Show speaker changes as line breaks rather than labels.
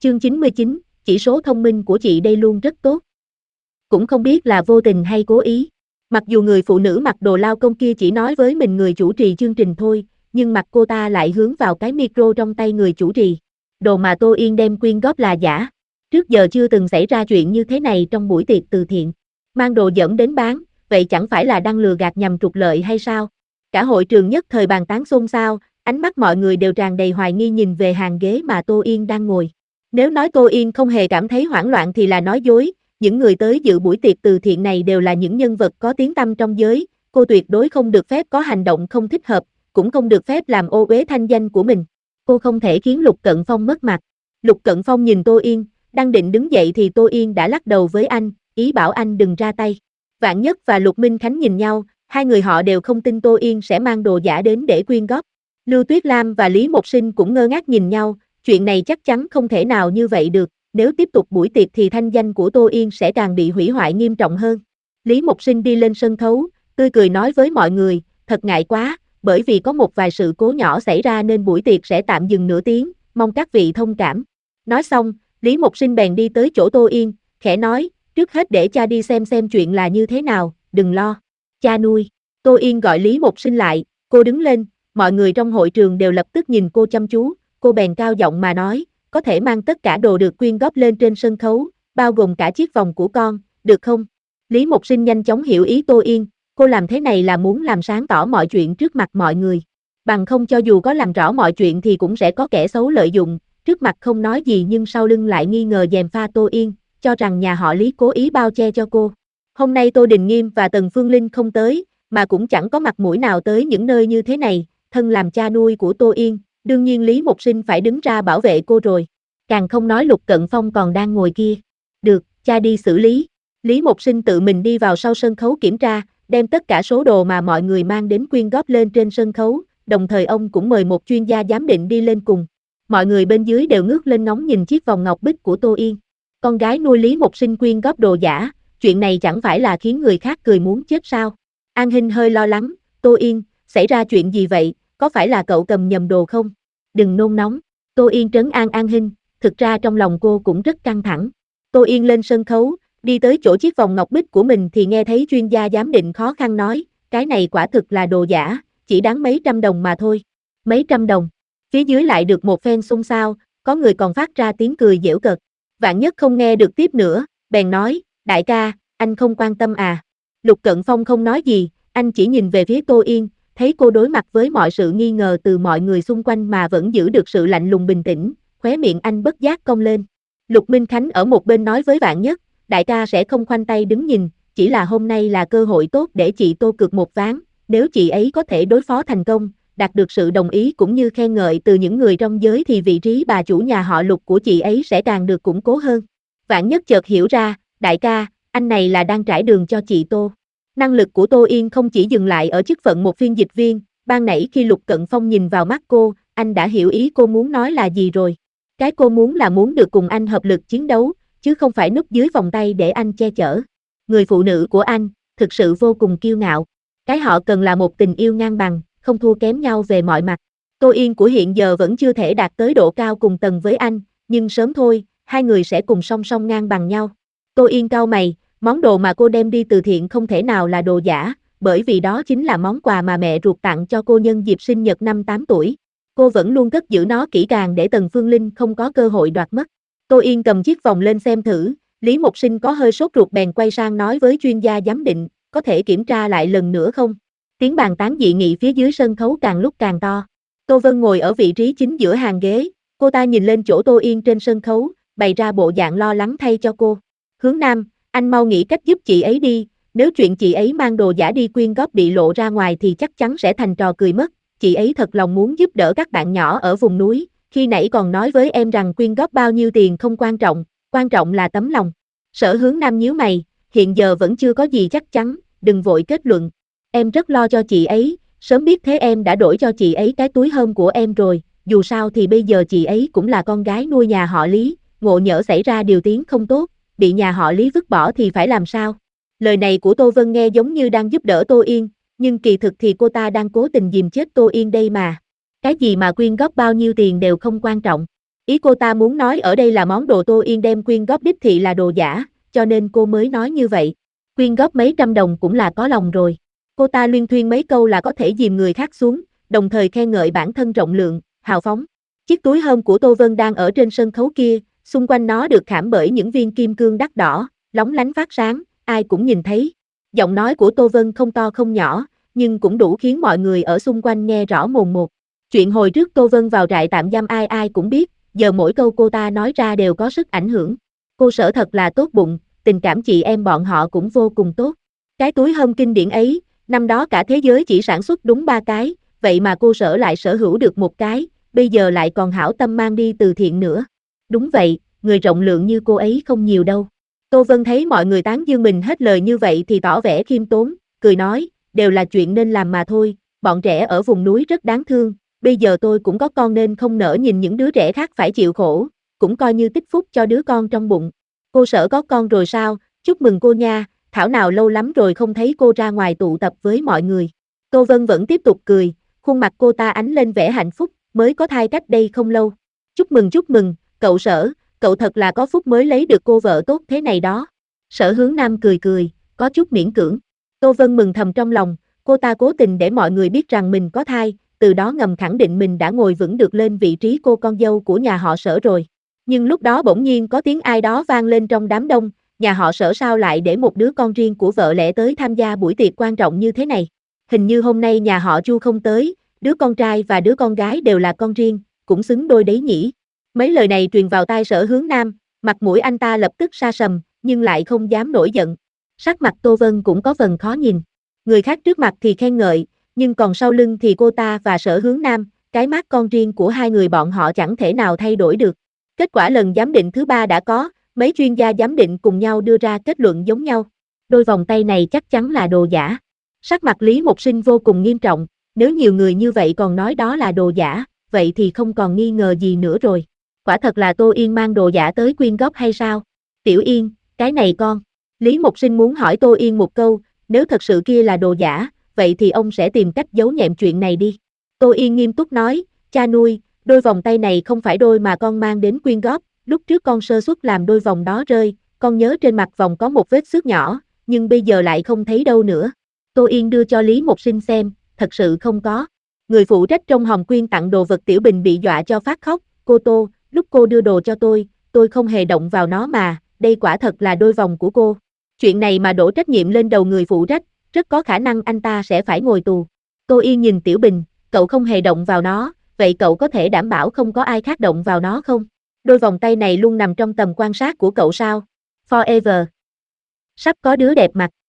Chương 99, chỉ số thông minh của chị đây luôn rất tốt. Cũng không biết là vô tình hay cố ý. Mặc dù người phụ nữ mặc đồ lao công kia chỉ nói với mình người chủ trì chương trình thôi, nhưng mặt cô ta lại hướng vào cái micro trong tay người chủ trì. Đồ mà Tô Yên đem quyên góp là giả. Trước giờ chưa từng xảy ra chuyện như thế này trong buổi tiệc từ thiện. Mang đồ dởm đến bán, vậy chẳng phải là đang lừa gạt nhằm trục lợi hay sao? Cả hội trường nhất thời bàn tán xôn xao, ánh mắt mọi người đều tràn đầy hoài nghi nhìn về hàng ghế mà Tô Yên đang ngồi. Nếu nói Tô Yên không hề cảm thấy hoảng loạn thì là nói dối, những người tới dự buổi tiệc từ thiện này đều là những nhân vật có tiếng tăm trong giới, cô tuyệt đối không được phép có hành động không thích hợp, cũng không được phép làm ô uế thanh danh của mình. Cô không thể khiến Lục Cận Phong mất mặt. Lục Cận Phong nhìn Tô Yên, đang định đứng dậy thì Tô Yên đã lắc đầu với anh, ý bảo anh đừng ra tay. Vạn Nhất và Lục Minh Khánh nhìn nhau, hai người họ đều không tin Tô Yên sẽ mang đồ giả đến để quyên góp. Lưu Tuyết Lam và Lý Mộc Sinh cũng ngơ ngác nhìn nhau, chuyện này chắc chắn không thể nào như vậy được, nếu tiếp tục buổi tiệc thì thanh danh của Tô Yên sẽ càng bị hủy hoại nghiêm trọng hơn. Lý Mộc Sinh đi lên sân khấu, tươi cười nói với mọi người, thật ngại quá, bởi vì có một vài sự cố nhỏ xảy ra nên buổi tiệc sẽ tạm dừng nửa tiếng, mong các vị thông cảm. Nói xong, Lý Mộc Sinh bèn đi tới chỗ Tô Yên, khẽ nói, trước hết để cha đi xem chuyện là như thế nào, đừng lo. Cha nuôi. Tô Yên gọi Lý Mộc Sinh lại, cô đứng lên, mọi người trong hội trường đều lập tức nhìn cô chăm chú, cô bèn cao giọng mà nói, có thể mang tất cả đồ được quyên góp lên trên sân khấu, bao gồm cả chiếc vòng của con, được không? Lý Mộc Sinh nhanh chóng hiểu ý Tô Yên, cô làm thế này là muốn làm sáng tỏ mọi chuyện trước mặt mọi người. Bằng không cho dù có làm rõ mọi chuyện thì cũng sẽ có kẻ xấu lợi dụng, trước mặt không nói gì nhưng sau lưng lại nghi ngờ gièm pha Tô Yên, cho rằng nhà họ Lý cố ý bao che cho cô. Hôm nay Tô Đình Nghiêm và Tần Phương Linh không tới, mà cũng chẳng có mặt mũi nào tới những nơi như thế này, thân làm cha nuôi của Tô Yên, đương nhiên Lý Mộc Sinh phải đứng ra bảo vệ cô rồi. Càng không nói Lục Cận Phong còn đang ngồi kia. Được, cha đi xử lý. Lý Mộc Sinh tự mình đi vào sau sân khấu kiểm tra, đem tất cả số đồ mà mọi người mang đến quyên góp lên trên sân khấu, đồng thời ông cũng mời một chuyên gia giám định đi lên cùng. Mọi người bên dưới đều ngước lên ngóng nhìn chiếc vòng ngọc bích của Tô Yên. Con gái nuôi Lý Mộc Sinh quyên góp đồ giả, chuyện này chẳng phải là khiến người khác cười muốn chết sao? An Hinh hơi lo lắng, Tô Yên, xảy ra chuyện gì vậy, có phải là cậu cầm nhầm đồ không? Đừng nôn nóng. Tô Yên trấn an An Hinh, thực ra trong lòng cô cũng rất căng thẳng. Tô Yên lên sân khấu, đi tới chỗ chiếc vòng ngọc bích của mình thì nghe thấy chuyên gia giám định khó khăn nói, cái này quả thực là đồ giả, chỉ đáng mấy trăm đồng mà thôi. Mấy trăm đồng. Phía dưới lại được một phen xôn xao, có người còn phát ra tiếng cười giễu cợt. Vạn Nhất không nghe được tiếp nữa, bèn nói, đại ca, anh không quan tâm à. Lục Cận Phong không nói gì, anh chỉ nhìn về phía Tô Yên, thấy cô đối mặt với mọi sự nghi ngờ từ mọi người xung quanh mà vẫn giữ được sự lạnh lùng bình tĩnh, khóe miệng anh bất giác cong lên. Lục Minh Khánh ở một bên nói với Vạn Nhất, đại ca sẽ không khoanh tay đứng nhìn, chỉ là hôm nay là cơ hội tốt để chị Tô cược một ván, nếu chị ấy có thể đối phó thành công, đạt được sự đồng ý cũng như khen ngợi từ những người trong giới thì vị trí bà chủ nhà họ Lục của chị ấy sẽ càng được củng cố hơn. Vạn Nhất chợt hiểu ra, đại ca, anh này là đang trải đường cho chị Tô. Năng lực của Tô Yên không chỉ dừng lại ở chức phận một phiên dịch viên, ban nãy khi Lục Cận Phong nhìn vào mắt cô, anh đã hiểu ý cô muốn nói là gì rồi. Cái cô muốn là muốn được cùng anh hợp lực chiến đấu, chứ không phải núp dưới vòng tay để anh che chở. Người phụ nữ của anh, thực sự vô cùng kiêu ngạo. Cái họ cần là một tình yêu ngang bằng, không thua kém nhau về mọi mặt. Tô Yên của hiện giờ vẫn chưa thể đạt tới độ cao cùng tầng với anh, nhưng sớm thôi, hai người sẽ cùng song song ngang bằng nhau. Tô Yên cau mày, món đồ mà cô đem đi từ thiện không thể nào là đồ giả, bởi vì đó chính là món quà mà mẹ ruột tặng cho cô nhân dịp sinh nhật năm 8 tuổi. Cô vẫn luôn cất giữ nó kỹ càng để Tần Phương Linh không có cơ hội đoạt mất. Tô Yên cầm chiếc vòng lên xem thử, Lý Mộc Sinh có hơi sốt ruột bèn quay sang nói với chuyên gia giám định, có thể kiểm tra lại lần nữa không? Tiếng bàn tán dị nghị phía dưới sân khấu càng lúc càng to. Tô Vân ngồi ở vị trí chính giữa hàng ghế, cô ta nhìn lên chỗ Tô Yên trên sân khấu, bày ra bộ dạng lo lắng thay cho cô. Hướng Nam, anh mau nghĩ cách giúp chị ấy đi, nếu chuyện chị ấy mang đồ giả đi quyên góp bị lộ ra ngoài thì chắc chắn sẽ thành trò cười mất. Chị ấy thật lòng muốn giúp đỡ các bạn nhỏ ở vùng núi, khi nãy còn nói với em rằng quyên góp bao nhiêu tiền không quan trọng là tấm lòng. Sở Hướng Nam nhíu mày, hiện giờ vẫn chưa có gì chắc chắn, đừng vội kết luận. Em rất lo cho chị ấy, sớm biết thế em đã đổi cho chị ấy cái túi hôm của em rồi, dù sao thì bây giờ chị ấy cũng là con gái nuôi nhà họ Lý, ngộ nhỡ xảy ra điều tiếng không tốt, bị nhà họ Lý vứt bỏ thì phải làm sao? Lời này của Tô Vân nghe giống như đang giúp đỡ Tô Yên, nhưng kỳ thực thì cô ta đang cố tình dìm chết Tô Yên đây mà. Cái gì mà quyên góp bao nhiêu tiền đều không quan trọng. Ý cô ta muốn nói ở đây là món đồ Tô Yên đem quyên góp đích thị là đồ giả, cho nên cô mới nói như vậy. Quyên góp mấy trăm đồng cũng là có lòng rồi. Cô ta luyên thuyên mấy câu là có thể dìm người khác xuống, đồng thời khen ngợi bản thân rộng lượng, hào phóng. Chiếc túi home của Tô Vân đang ở trên sân khấu kia, xung quanh nó được khảm bởi những viên kim cương đắt đỏ, lóng lánh phát sáng, ai cũng nhìn thấy. Giọng nói của Tô Vân không to không nhỏ, nhưng cũng đủ khiến mọi người ở xung quanh nghe rõ mồn một. Chuyện hồi trước Tô Vân vào trại tạm giam ai ai cũng biết, giờ mỗi câu cô ta nói ra đều có sức ảnh hưởng. Cô Sở thật là tốt bụng, tình cảm chị em bọn họ cũng vô cùng tốt. Cái túi home kinh điển ấy, năm đó cả thế giới chỉ sản xuất đúng 3 cái, vậy mà cô Sở lại sở hữu được một cái, bây giờ lại còn hảo tâm mang đi từ thiện nữa. Đúng vậy, người rộng lượng như cô ấy không nhiều đâu. Tô Vân thấy mọi người tán dương mình hết lời như vậy thì tỏ vẻ khiêm tốn, cười nói, đều là chuyện nên làm mà thôi, bọn trẻ ở vùng núi rất đáng thương, bây giờ tôi cũng có con nên không nỡ nhìn những đứa trẻ khác phải chịu khổ, cũng coi như tích phúc cho đứa con trong bụng. Cô Sở có con rồi sao, chúc mừng cô nha, thảo nào lâu lắm rồi không thấy cô ra ngoài tụ tập với mọi người. Tô Vân vẫn tiếp tục cười, khuôn mặt cô ta ánh lên vẻ hạnh phúc, mới có thai cách đây không lâu. Chúc mừng, cậu Sở, cậu thật là có phúc mới lấy được cô vợ tốt thế này đó. Sở Hướng Nam cười cười, có chút miễn cưỡng. Tô Vân mừng thầm trong lòng, cô ta cố tình để mọi người biết rằng mình có thai, từ đó ngầm khẳng định mình đã ngồi vững được lên vị trí cô con dâu của nhà họ Sở rồi. Nhưng lúc đó bỗng nhiên có tiếng ai đó vang lên trong đám đông, nhà họ Sở sao lại để một đứa con riêng của vợ lẽ tới tham gia buổi tiệc quan trọng như thế này. Hình như hôm nay nhà họ Chu không tới, đứa con trai và đứa con gái đều là con riêng, cũng xứng đôi đấy nhỉ. Mấy lời này truyền vào tai Sở Hướng Nam, mặt mũi anh ta lập tức sa sầm, nhưng lại không dám nổi giận. Sắc mặt Tô Vân cũng có phần khó nhìn. Người khác trước mặt thì khen ngợi, nhưng còn sau lưng thì cô ta và Sở Hướng Nam, cái mác con riêng của hai người bọn họ chẳng thể nào thay đổi được. Kết quả lần giám định thứ 3 đã có, mấy chuyên gia giám định cùng nhau đưa ra kết luận giống nhau. Đôi vòng tay này chắc chắn là đồ giả. Sắc mặt Lý Mộc Sinh vô cùng nghiêm trọng, nếu nhiều người như vậy còn nói đó là đồ giả, vậy thì không còn nghi ngờ gì nữa rồi. Quả thật là Tô Yên mang đồ giả tới quyên góp hay sao? Tiểu Yên, cái này con. Lý Mộc Sinh muốn hỏi Tô Yên một câu, nếu thật sự kia là đồ giả, vậy thì ông sẽ tìm cách giấu nhẹm chuyện này đi. Tô Yên nghiêm túc nói, cha nuôi, đôi vòng tay này không phải đôi mà con mang đến quyên góp, lúc trước con sơ suất làm đôi vòng đó rơi, con nhớ trên mặt vòng có một vết xước nhỏ, nhưng bây giờ lại không thấy đâu nữa. Tô Yên đưa cho Lý Mộc Sinh xem, thật sự không có. Người phụ trách trong hòm quyên tặng đồ vật Tiểu Bình bị dọa cho phát khóc, cô Tô, lúc cô đưa đồ cho tôi không hề động vào nó mà, đây quả thật là đôi vòng của cô. Chuyện này mà đổ trách nhiệm lên đầu người phụ trách, rất có khả năng anh ta sẽ phải ngồi tù. Tô Yên nhìn Tiểu Bình, cậu không hề động vào nó, vậy cậu có thể đảm bảo không có ai khác động vào nó không? Đôi vòng tay này luôn nằm trong tầm quan sát của cậu sao? Forever. Sắp có đứa đẹp mặt.